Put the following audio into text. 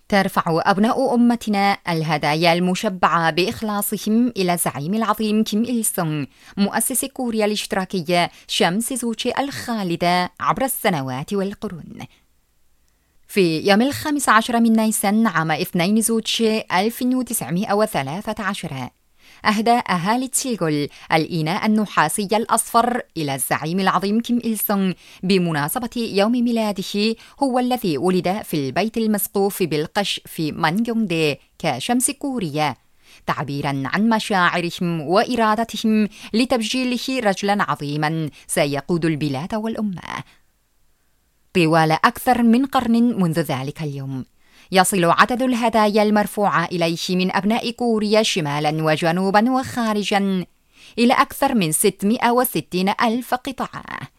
ترفع أبناء أمتنا الهدايا المشبعة بإخلاصهم إلى الزعيم العظيم كيم إل سونغ مؤسس كوريا الاشتراكية شمس زوجي الخالدة عبر السنوات والقرون. في يوم 15 من نيسان عام 2 زوجي 1913 أهدى أهالي تسيلغول الإناء النحاسي الأصفر إلى الزعيم العظيم كيم إل سونغ بمناسبة يوم ميلاده، هو الذي ولد في البيت المسقوف بالقش في مانجيونغدي كشمس كوريا، تعبيراً عن مشاعرهم وإرادتهم لتبجيله رجلاً عظيماً سيقود البلاد والأمة. طوال أكثر من قرن منذ ذلك اليوم، يصل عدد الهدايا المرفوعة إليه من أبناء كوريا شمالاً وجنوباً وخارجاً إلى أكثر من 660,000 قطعة.